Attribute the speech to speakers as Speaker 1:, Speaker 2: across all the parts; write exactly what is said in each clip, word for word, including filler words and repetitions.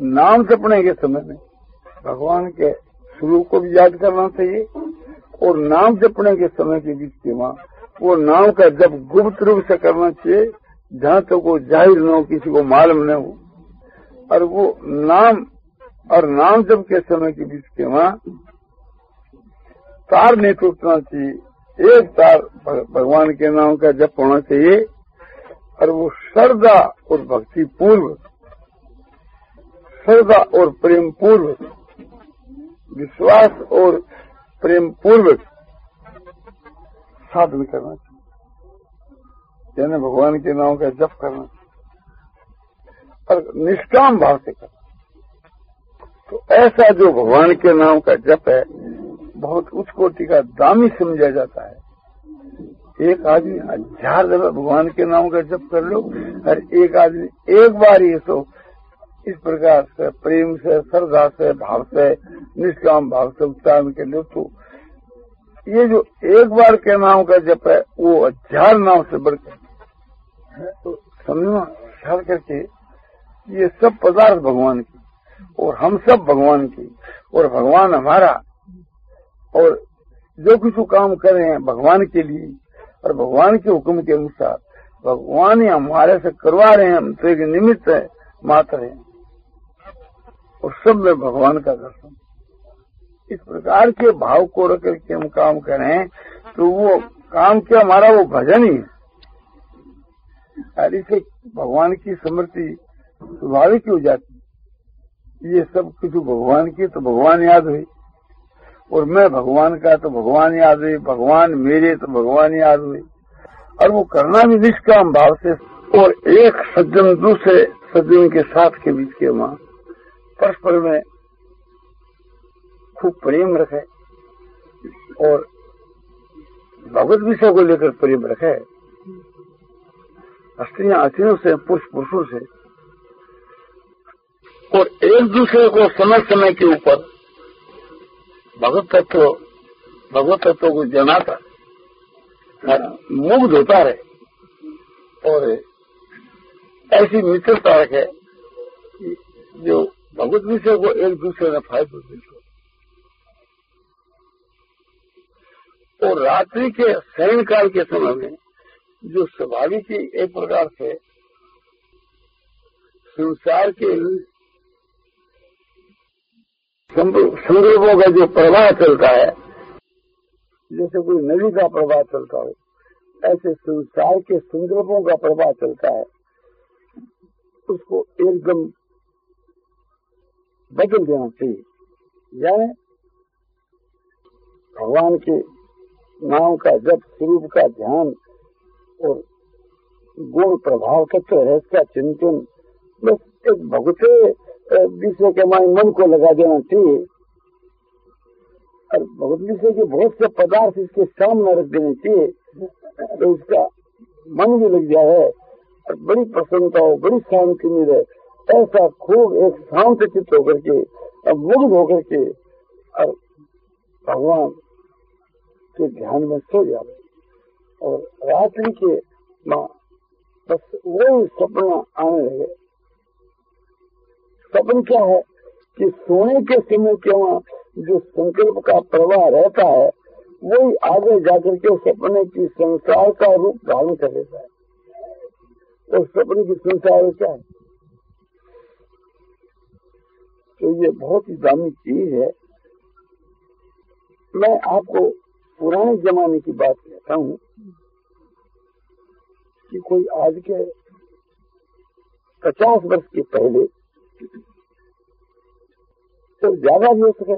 Speaker 1: नाम जपने के समय में भगवान के स्वरूप को भी याद करना चाहिए और नाम जपने के समय के बीच के वहाँ वो नाम का जब गुप्त रूप से करना चाहिए, जहाँ तक तो वो जाहिर न हो, किसी को मालूम न हो। और वो नाम और नाम जप के समय के बीच के वहाँ तार नहीं टूटना चाहिए, एक तार भगवान के नाम का जप होना चाहिए। और वो श्रद्धा और भक्ति पूर्वक, श्रद्धा और प्रेम पूर्वक, विश्वास और प्रेम पूर्वक साधन करना चाहिए, यानी भगवान के नाम का जप करना चाहिए और निष्काम भाव से करना। तो ऐसा जो भगवान के नाम का जप है बहुत उच्च कोटि का दामी समझा जाता है। एक आदमी हजार दफा भगवान के नाम का जप कर लो और एक आदमी एक बार ये तो इस प्रकार से प्रेम से, श्रद्धा से, भाव से, निष्काम भाव से उच्चारण कर लो, तो ये जो एक बार के नाम का जप है वो हजार नाम से बढ़कर। तो समझना ख्याल करके ये सब पदार्थ भगवान की और हम सब भगवान की और भगवान हमारा, और जो कुछ काम कर रहे हैं भगवान के लिए और भगवान के हुक्म के अनुसार भगवान ही हमारे से करवा रहे हैं, हम तो एक निमित्त है, मात्र है, और सब में भगवान का दर्शन। इस प्रकार के भाव को रख करके हम काम करें तो वो काम क्या हमारा वो भजन ही है। और इसे भगवान की स्मृति स्वाभाविक हो जाती। ये सब कुछ भगवान की तो भगवान याद हुई, और मैं भगवान का तो भगवान याद हुई, भगवान मेरे तो भगवान याद हुई। और वो करना भी निष्काम भाव से, और एक सज्जन दूसरे सज्जन के साथ के बीच के वहां परस्पर में खूब प्रेम रखे और भगवत विषय को लेकर प्रेम रखे। स्त्रियां स्त्रियों से, पुरुष पुरुषों से, और एक दूसरे को समय समय के ऊपर भगवत तत्व भगवत तत्व को जनाता मुग्ध होता रहे और ऐसी मित्रता रखे जो भगवत विषय को एक दूसरे में फायदा दे। और रात्रि के शयन काल के समय में जो स्वाभाविक ही एक प्रकार से संसार के संदर्भों का जो प्रवाह चलता है, जैसे कोई नदी का प्रवाह चलता हो, ऐसे संसार के संदर्भों का प्रवाह चलता है, उसको एकदम बदल देना चाहिए। यानी भगवान के नाम का जप, स्वरूप का ध्यान और गुण प्रभाव तत्व है इसका चिंतन, बस एक भगवते विषय के हमारे मन को लगा देना चाहिए। और भगवत विषय के बहुत से पदार्थ इसके सामने रख देने चाहिए, तो उसका मन भी लग जाए और बड़ी प्रसन्नता हो, बड़ी शांति मिले। ऐसा खूब एक शांत चित्त होकर के और मुग्ध होकर के और भगवान के ध्यान में सो जाए। और रात्रि के माँ बस वही सपना आने लगे। सपन क्या है कि सोने के समय के वहाँ जो संकल्प का प्रवाह रहता है वही आगे जाकर के सपने की संसार का रूप धारण कर लेता है। और सपने की संसार क्या है? तो ये बहुत ही दामी चीज है। मैं आपको पुराने जमाने की बात कहता हूँ कि कोई आज के पचास वर्ष के पहले तो ज्यादा भी हो सके,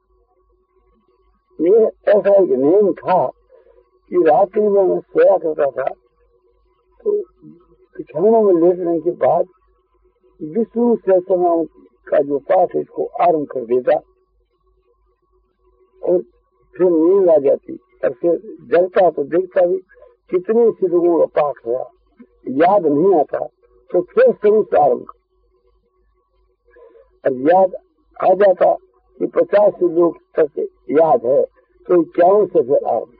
Speaker 1: ये ऐसा एक नियम था कि रात्रि में मैं सोया करता था तो बिछौनों में लेटने के बाद विष्णु सहस्रनाम का जो पाठ है इसको आरंभ कर देता और फिर नींद आ जाती। और फिर जलता तो देखता भी कितने सिद्धों का पाठ हुआ, याद नहीं आता तो फिर शुरू से आरंभ, और याद आ जाता कि पचास सिद्धों तक याद है तो इक्यावन से फिर आरंभ।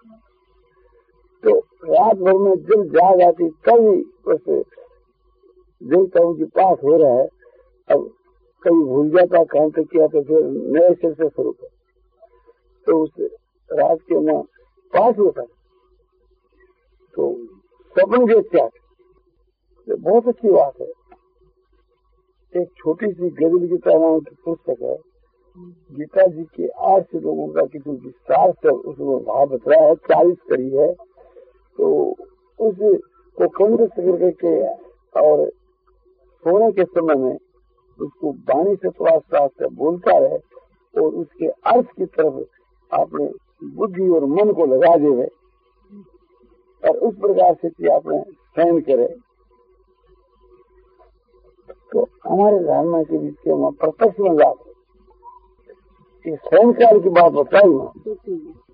Speaker 1: तो रात भर में जब जाग आती तभी उसे देखता हूँ कि पाठ हो रहा है। अब कभी भूल जाता काम तक किया तो फिर नए सिर से शुरू कर, तो उस रात के माँ पास होता तो सपन के त्याग, बहुत अच्छी बात है। एक छोटी सी गजल गीता नाम की पुस्तक है, गीता जी के आठ श्लोकों का किसी विस्तार से उसमें भाव बतरा है, चालीस कड़ी है, तो उसको केंद्र से करके और सोने के समय में उसको वाणी से थोड़ा सा से बोलता रहे और उसके अर्थ की तरफ आपने बुद्धि और मन को लगा देवे और उस प्रकार से कि आपने सहन करे, तो हमारे धारणा के बीच के प्रत्यक्ष में जाते सहन काल की बात बताई ना।